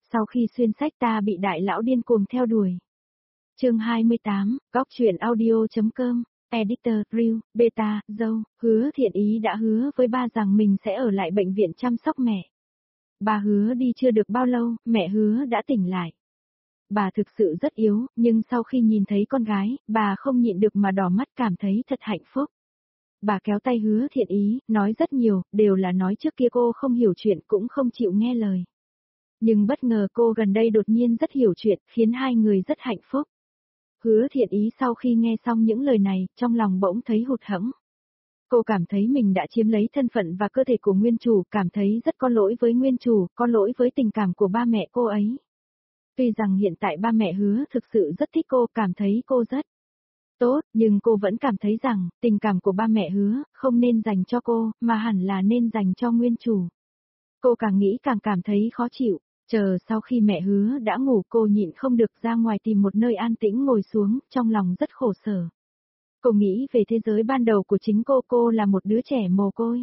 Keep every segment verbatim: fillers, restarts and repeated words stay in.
Sau khi xuyên sách ta bị đại lão điên cuồng theo đuổi. Chương hai mươi tám, góc truyện audio.com, Editor, Real, Beta, Dâu, Hứa Thiện Ý đã hứa với ba rằng mình sẽ ở lại bệnh viện chăm sóc mẹ. Bà hứa đi chưa được bao lâu, mẹ hứa đã tỉnh lại. Bà thực sự rất yếu, nhưng sau khi nhìn thấy con gái, bà không nhịn được mà đỏ mắt cảm thấy thật hạnh phúc. Bà kéo tay Hứa Thiện Ý, nói rất nhiều, đều là nói trước kia cô không hiểu chuyện cũng không chịu nghe lời. Nhưng bất ngờ cô gần đây đột nhiên rất hiểu chuyện, khiến hai người rất hạnh phúc. Hứa Thiện Ý sau khi nghe xong những lời này, trong lòng bỗng thấy hụt hẫng. Cô cảm thấy mình đã chiếm lấy thân phận và cơ thể của nguyên chủ, cảm thấy rất có lỗi với nguyên chủ, có lỗi với tình cảm của ba mẹ cô ấy. Tuy rằng hiện tại ba mẹ Hứa thực sự rất thích cô, cảm thấy cô rất tốt, nhưng cô vẫn cảm thấy rằng, tình cảm của ba mẹ Hứa, không nên dành cho cô, mà hẳn là nên dành cho nguyên chủ. Cô càng nghĩ càng cảm thấy khó chịu, chờ sau khi mẹ Hứa đã ngủ cô nhịn không được ra ngoài tìm một nơi an tĩnh ngồi xuống, trong lòng rất khổ sở. Cô nghĩ về thế giới ban đầu của chính cô, cô là một đứa trẻ mồ côi.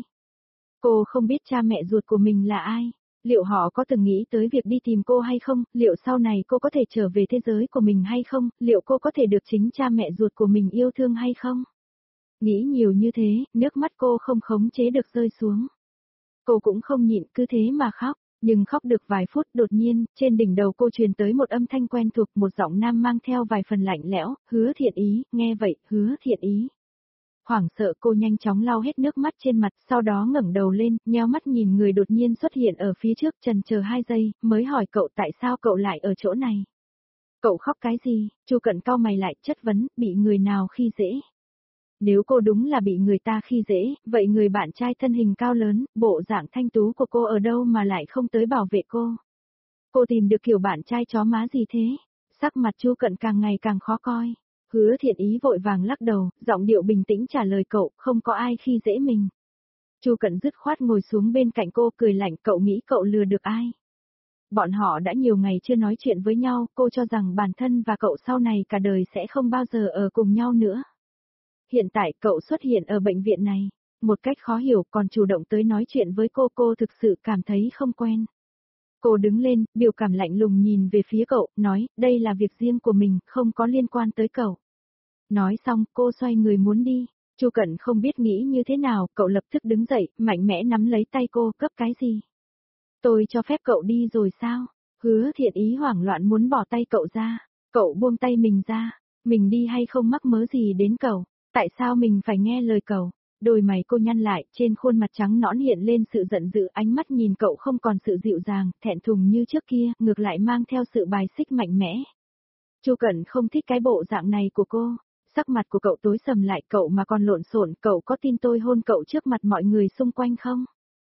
Cô không biết cha mẹ ruột của mình là ai. Liệu họ có từng nghĩ tới việc đi tìm cô hay không, liệu sau này cô có thể trở về thế giới của mình hay không, liệu cô có thể được chính cha mẹ ruột của mình yêu thương hay không? Nghĩ nhiều như thế, nước mắt cô không khống chế được rơi xuống. Cô cũng không nhịn, cứ thế mà khóc, nhưng khóc được vài phút đột nhiên, trên đỉnh đầu cô truyền tới một âm thanh quen thuộc, một giọng nam mang theo vài phần lạnh lẽo, Hứa Thiện Ý, nghe vậy, Hứa Thiện Ý. Hoảng sợ cô nhanh chóng lau hết nước mắt trên mặt, sau đó ngẩng đầu lên, nheo mắt nhìn người đột nhiên xuất hiện ở phía trước, chần chờ hai giây, mới hỏi cậu tại sao cậu lại ở chỗ này. Cậu khóc cái gì? Chu Cận cau mày lại, chất vấn, bị người nào khi dễ? Nếu cô đúng là bị người ta khi dễ, vậy người bạn trai thân hình cao lớn, bộ dạng thanh tú của cô ở đâu mà lại không tới bảo vệ cô? Cô tìm được kiểu bạn trai chó má gì thế? Sắc mặt Chu Cận càng ngày càng khó coi. Hứa Thiện Ý vội vàng lắc đầu, giọng điệu bình tĩnh trả lời cậu, không có ai khi dễ mình. Chu Cận dứt khoát ngồi xuống bên cạnh cô cười lạnh, cậu nghĩ cậu lừa được ai? Bọn họ đã nhiều ngày chưa nói chuyện với nhau, cô cho rằng bản thân và cậu sau này cả đời sẽ không bao giờ ở cùng nhau nữa. Hiện tại cậu xuất hiện ở bệnh viện này, một cách khó hiểu còn chủ động tới nói chuyện với cô, cô thực sự cảm thấy không quen. Cô đứng lên, biểu cảm lạnh lùng nhìn về phía cậu, nói, đây là việc riêng của mình, không có liên quan tới cậu. Nói xong, cô xoay người muốn đi. Chu Cận không biết nghĩ như thế nào, cậu lập tức đứng dậy, mạnh mẽ nắm lấy tay cô, cấp cái gì? Tôi cho phép cậu đi rồi sao? Hứa Thiện Ý hoảng loạn muốn bỏ tay cậu ra. Cậu buông tay mình ra. Mình đi hay không mắc mớ gì đến cậu? Tại sao mình phải nghe lời cậu? Đôi mày cô nhăn lại, trên khuôn mặt trắng nõn hiện lên sự giận dữ, ánh mắt nhìn cậu không còn sự dịu dàng, thẹn thùng như trước kia, ngược lại mang theo sự bài xích mạnh mẽ. Chu Cận không thích cái bộ dạng này của cô. Sắc mặt của cậu tối sầm lại, cậu mà còn lộn xộn, cậu có tin tôi hôn cậu trước mặt mọi người xung quanh không?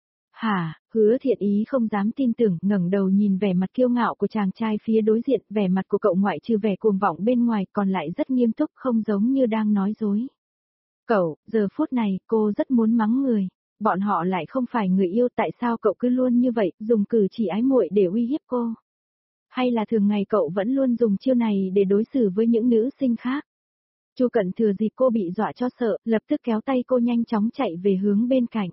Hả? Hứa Thiện Ý không dám tin tưởng, ngẩng đầu nhìn vẻ mặt kiêu ngạo của chàng trai phía đối diện, vẻ mặt của cậu ngoại trừ vẻ cuồng vọng bên ngoài còn lại rất nghiêm túc, không giống như đang nói dối. Cậu, giờ phút này, cô rất muốn mắng người. Bọn họ lại không phải người yêu, tại sao cậu cứ luôn như vậy, dùng cử chỉ ái muội để uy hiếp cô? Hay là thường ngày cậu vẫn luôn dùng chiêu này để đối xử với những nữ sinh khác? Chu Cận thừa dịp cô bị dọa cho sợ, lập tức kéo tay cô nhanh chóng chạy về hướng bên cạnh.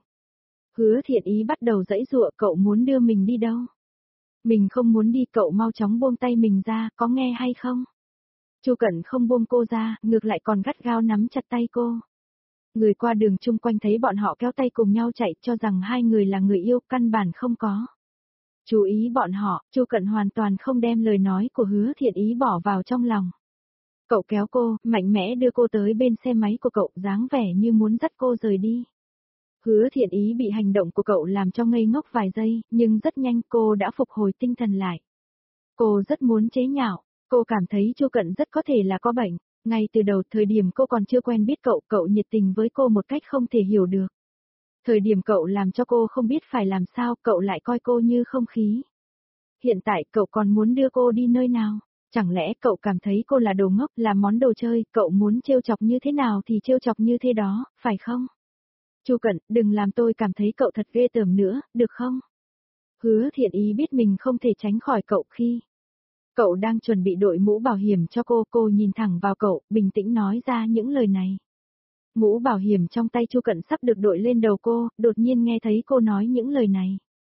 Hứa Thiện Ý bắt đầu giãy giụa, cậu muốn đưa mình đi đâu? Mình không muốn đi, cậu mau chóng buông tay mình ra, có nghe hay không? Chu Cận không buông cô ra, ngược lại còn gắt gao nắm chặt tay cô. Người qua đường chung quanh thấy bọn họ kéo tay cùng nhau chạy, cho rằng hai người là người yêu, căn bản không có. Chú ý bọn họ, Chu Cận hoàn toàn không đem lời nói của Hứa Thiện Ý bỏ vào trong lòng. Cậu kéo cô, mạnh mẽ đưa cô tới bên xe máy của cậu, dáng vẻ như muốn dắt cô rời đi. Hứa Thiện Ý bị hành động của cậu làm cho ngây ngốc vài giây, nhưng rất nhanh cô đã phục hồi tinh thần lại. Cô rất muốn chế nhạo, cô cảm thấy Chu Cận rất có thể là có bệnh. Ngay từ đầu thời điểm cô còn chưa quen biết cậu, cậu nhiệt tình với cô một cách không thể hiểu được. Thời điểm cậu làm cho cô không biết phải làm sao, cậu lại coi cô như không khí. Hiện tại cậu còn muốn đưa cô đi nơi nào? Chẳng lẽ cậu cảm thấy cô là đồ ngốc, là món đồ chơi, cậu muốn trêu chọc như thế nào thì trêu chọc như thế đó, phải không? Chu Cận, đừng làm tôi cảm thấy cậu thật ghê tởm nữa, được không? Hứa Thiện Ý biết mình không thể tránh khỏi cậu khi cậu đang chuẩn bị đội mũ bảo hiểm cho cô, cô nhìn thẳng vào cậu, bình tĩnh nói ra những lời này. Mũ bảo hiểm trong tay Chu Cận sắp được đội lên đầu cô, đột nhiên nghe thấy cô nói những lời này.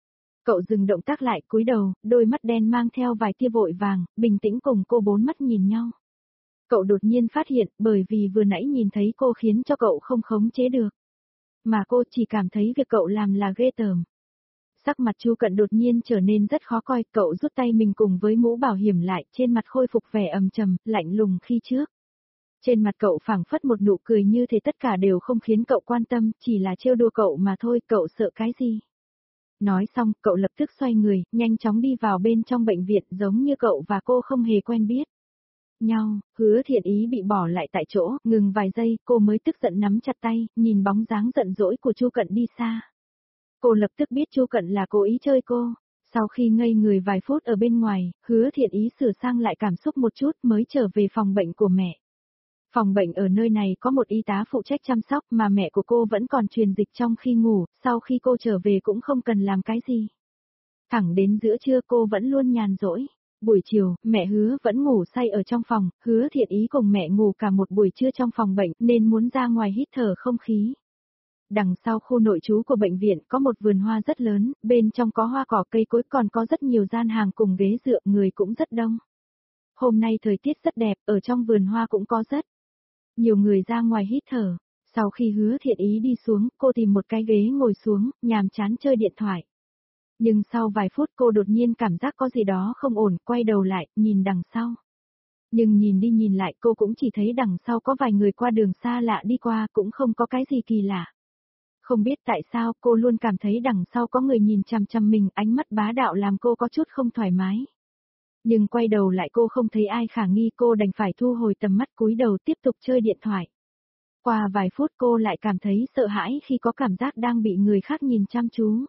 Cậu dừng động tác lại, cúi đầu, đôi mắt đen mang theo vài tia vội vàng, bình tĩnh cùng cô bốn mắt nhìn nhau. Cậu đột nhiên phát hiện, bởi vì vừa nãy nhìn thấy cô khiến cho cậu không khống chế được. Mà cô chỉ cảm thấy việc cậu làm là ghê tởm. Sắc mặt Chu Cận đột nhiên trở nên rất khó coi, cậu rút tay mình cùng với mũ bảo hiểm lại, trên mặt khôi phục vẻ ầm trầm, lạnh lùng khi trước. Trên mặt cậu phảng phất một nụ cười như thế tất cả đều không khiến cậu quan tâm, chỉ là trêu đùa cậu mà thôi, cậu sợ cái gì? Nói xong, cậu lập tức xoay người, nhanh chóng đi vào bên trong bệnh viện giống như cậu và cô không hề quen biết nhau. Hứa Thiện Ý bị bỏ lại tại chỗ, ngừng vài giây, cô mới tức giận nắm chặt tay, nhìn bóng dáng giận dỗi của Chu Cận đi xa. Cô lập tức biết Chu Cận là cố ý chơi cô. Sau khi ngây người vài phút ở bên ngoài, Hứa Thiện Ý sửa sang lại cảm xúc một chút mới trở về phòng bệnh của mẹ. Phòng bệnh ở nơi này có một y tá phụ trách chăm sóc mà mẹ của cô vẫn còn truyền dịch trong khi ngủ, sau khi cô trở về cũng không cần làm cái gì. Thẳng đến giữa trưa cô vẫn luôn nhàn rỗi. Buổi chiều, mẹ Hứa vẫn ngủ say ở trong phòng, Hứa Thiện Ý cùng mẹ ngủ cả một buổi trưa trong phòng bệnh nên muốn ra ngoài hít thở không khí. Đằng sau khu nội trú của bệnh viện có một vườn hoa rất lớn, bên trong có hoa cỏ cây cối còn có rất nhiều gian hàng cùng ghế dựa, người cũng rất đông. Hôm nay thời tiết rất đẹp, ở trong vườn hoa cũng có rất nhiều người ra ngoài hít thở. Sau khi Hứa Thiện Ý đi xuống, cô tìm một cái ghế ngồi xuống, nhàm chán chơi điện thoại. Nhưng sau vài phút cô đột nhiên cảm giác có gì đó không ổn, quay đầu lại, nhìn đằng sau. Nhưng nhìn đi nhìn lại cô cũng chỉ thấy đằng sau có vài người qua đường xa lạ đi qua, cũng không có cái gì kỳ lạ. Không biết tại sao cô luôn cảm thấy đằng sau có người nhìn chằm chằm mình, ánh mắt bá đạo làm cô có chút không thoải mái. Nhưng quay đầu lại cô không thấy ai khả nghi, cô đành phải thu hồi tầm mắt cúi đầu tiếp tục chơi điện thoại. Qua vài phút cô lại cảm thấy sợ hãi khi có cảm giác đang bị người khác nhìn chăm chú.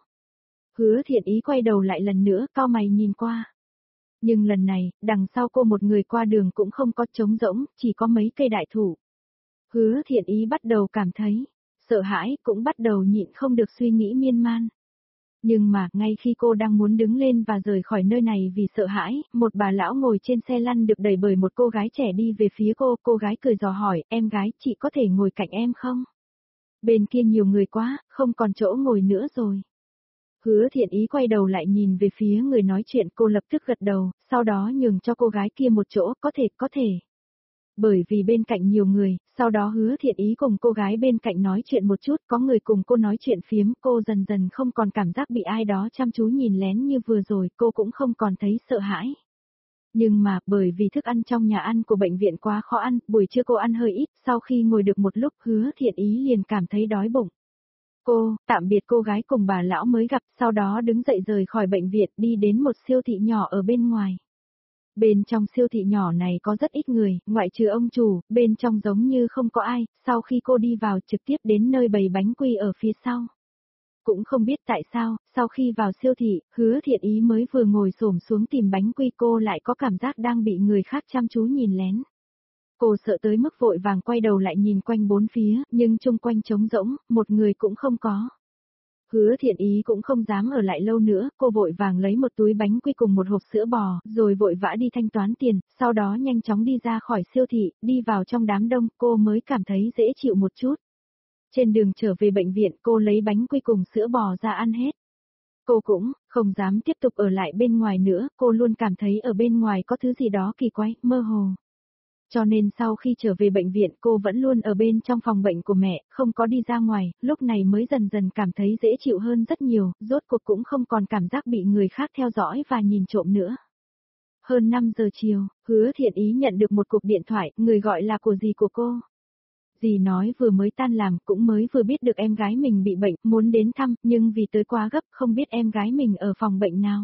Hứa Thiện Ý quay đầu lại lần nữa, cau mày nhìn qua. Nhưng lần này, đằng sau cô một người qua đường cũng không có, trống rỗng, chỉ có mấy cây đại thụ. Hứa Thiện Ý bắt đầu cảm thấy sợ hãi, cũng bắt đầu nhịn không được suy nghĩ miên man. Nhưng mà, ngay khi cô đang muốn đứng lên và rời khỏi nơi này vì sợ hãi, một bà lão ngồi trên xe lăn được đẩy bởi một cô gái trẻ đi về phía cô, cô gái cười dò hỏi, em gái, chị có thể ngồi cạnh em không? Bên kia nhiều người quá, không còn chỗ ngồi nữa rồi. Hứa Thiện Ý quay đầu lại nhìn về phía người nói chuyện, cô lập tức gật đầu, sau đó nhường cho cô gái kia một chỗ, có thể, có thể. Bởi vì bên cạnh nhiều người, sau đó Hứa Thiện Ý cùng cô gái bên cạnh nói chuyện một chút, có người cùng cô nói chuyện phiếm, cô dần dần không còn cảm giác bị ai đó chăm chú nhìn lén như vừa rồi, cô cũng không còn thấy sợ hãi. Nhưng mà, bởi vì thức ăn trong nhà ăn của bệnh viện quá khó ăn, buổi trưa cô ăn hơi ít, sau khi ngồi được một lúc Hứa Thiện Ý liền cảm thấy đói bụng. Cô, tạm biệt cô gái cùng bà lão mới gặp, sau đó đứng dậy rời khỏi bệnh viện đi đến một siêu thị nhỏ ở bên ngoài. Bên trong siêu thị nhỏ này có rất ít người, ngoại trừ ông chủ, bên trong giống như không có ai, sau khi cô đi vào trực tiếp đến nơi bày bánh quy ở phía sau. Cũng không biết tại sao, sau khi vào siêu thị, Hứa Thiện Ý mới vừa ngồi xổm xuống tìm bánh quy cô lại có cảm giác đang bị người khác chăm chú nhìn lén. Cô sợ tới mức vội vàng quay đầu lại nhìn quanh bốn phía, nhưng chung quanh trống rỗng, một người cũng không có. Hứa Thiện Ý cũng không dám ở lại lâu nữa, cô vội vàng lấy một túi bánh quy cùng một hộp sữa bò, rồi vội vã đi thanh toán tiền, sau đó nhanh chóng đi ra khỏi siêu thị, đi vào trong đám đông, cô mới cảm thấy dễ chịu một chút. Trên đường trở về bệnh viện, cô lấy bánh quy cùng sữa bò ra ăn hết. Cô cũng không dám tiếp tục ở lại bên ngoài nữa, cô luôn cảm thấy ở bên ngoài có thứ gì đó kỳ quái, mơ hồ. Cho nên sau khi trở về bệnh viện cô vẫn luôn ở bên trong phòng bệnh của mẹ, không có đi ra ngoài, lúc này mới dần dần cảm thấy dễ chịu hơn rất nhiều, rốt cuộc cũng không còn cảm giác bị người khác theo dõi và nhìn trộm nữa. Hơn năm giờ chiều, Hứa Thiện Ý nhận được một cuộc điện thoại, người gọi là của dì của cô. Dì nói vừa mới tan làm, cũng mới vừa biết được em gái mình bị bệnh, muốn đến thăm, nhưng vì tới quá gấp, không biết em gái mình ở phòng bệnh nào.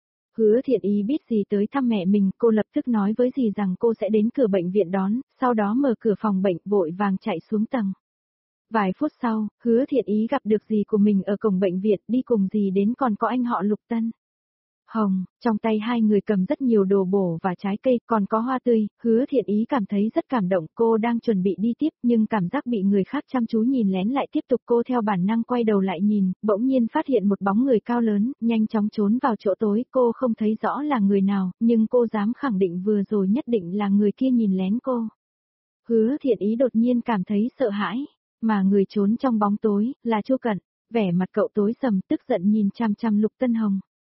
Hứa Thiện Ý biết dì tới thăm mẹ mình, cô lập tức nói với dì rằng cô sẽ đến cửa bệnh viện đón, sau đó mở cửa phòng bệnh vội vàng chạy xuống tầng. Vài phút sau, Hứa Thiện Ý gặp được dì của mình ở cổng bệnh viện, đi cùng dì đến còn có anh họ Lục Tân Hồng, trong tay hai người cầm rất nhiều đồ bổ và trái cây, còn có hoa tươi, Hứa Thiện Ý cảm thấy rất cảm động, cô đang chuẩn bị đi tiếp nhưng cảm giác bị người khác chăm chú nhìn lén lại tiếp tục, cô theo bản năng quay đầu lại nhìn, bỗng nhiên phát hiện một bóng người cao lớn, nhanh chóng trốn vào chỗ tối, cô không thấy rõ là người nào, nhưng cô dám khẳng định vừa rồi nhất định là người kia nhìn lén cô. Hứa Thiện Ý đột nhiên cảm thấy sợ hãi, mà người trốn trong bóng tối, là Chu Cận, vẻ mặt cậu tối sầm tức giận nhìn chằm chằm Lục Tân Hồng.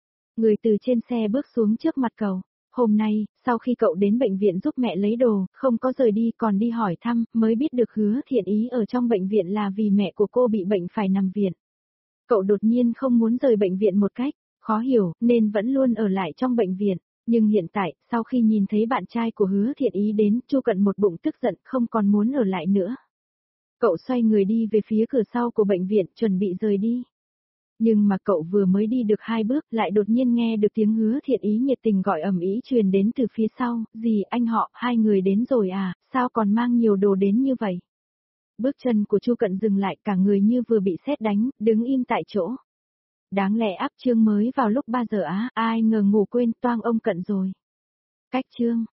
Người từ trên xe bước xuống trước mặt cậu. Hôm nay, sau khi cậu đến bệnh viện giúp mẹ lấy đồ, không có rời đi còn đi hỏi thăm, mới biết được Hứa Thiện Ý ở trong bệnh viện là vì mẹ của cô bị bệnh phải nằm viện. Cậu đột nhiên không muốn rời bệnh viện một cách khó hiểu, nên vẫn luôn ở lại trong bệnh viện. Nhưng hiện tại, sau khi nhìn thấy bạn trai của Hứa Thiện Ý đến, Chu Cận một bụng tức giận không còn muốn ở lại nữa. Cậu xoay người đi về phía cửa sau của bệnh viện, chuẩn bị rời đi. Nhưng mà cậu vừa mới đi được hai bước lại đột nhiên nghe được tiếng Hứa Thiện Ý nhiệt tình gọi ầm ĩ truyền đến từ phía sau, "Dì, anh họ, hai người đến rồi à, sao còn mang nhiều đồ đến như vậy?" Bước chân của Chu Cận dừng lại, cả người như vừa bị sét đánh, đứng im tại chỗ. Đáng lẽ áp trương mới vào lúc ba giờ á, ai ngờ ngủ quên toang ông Cận rồi. Cách trương.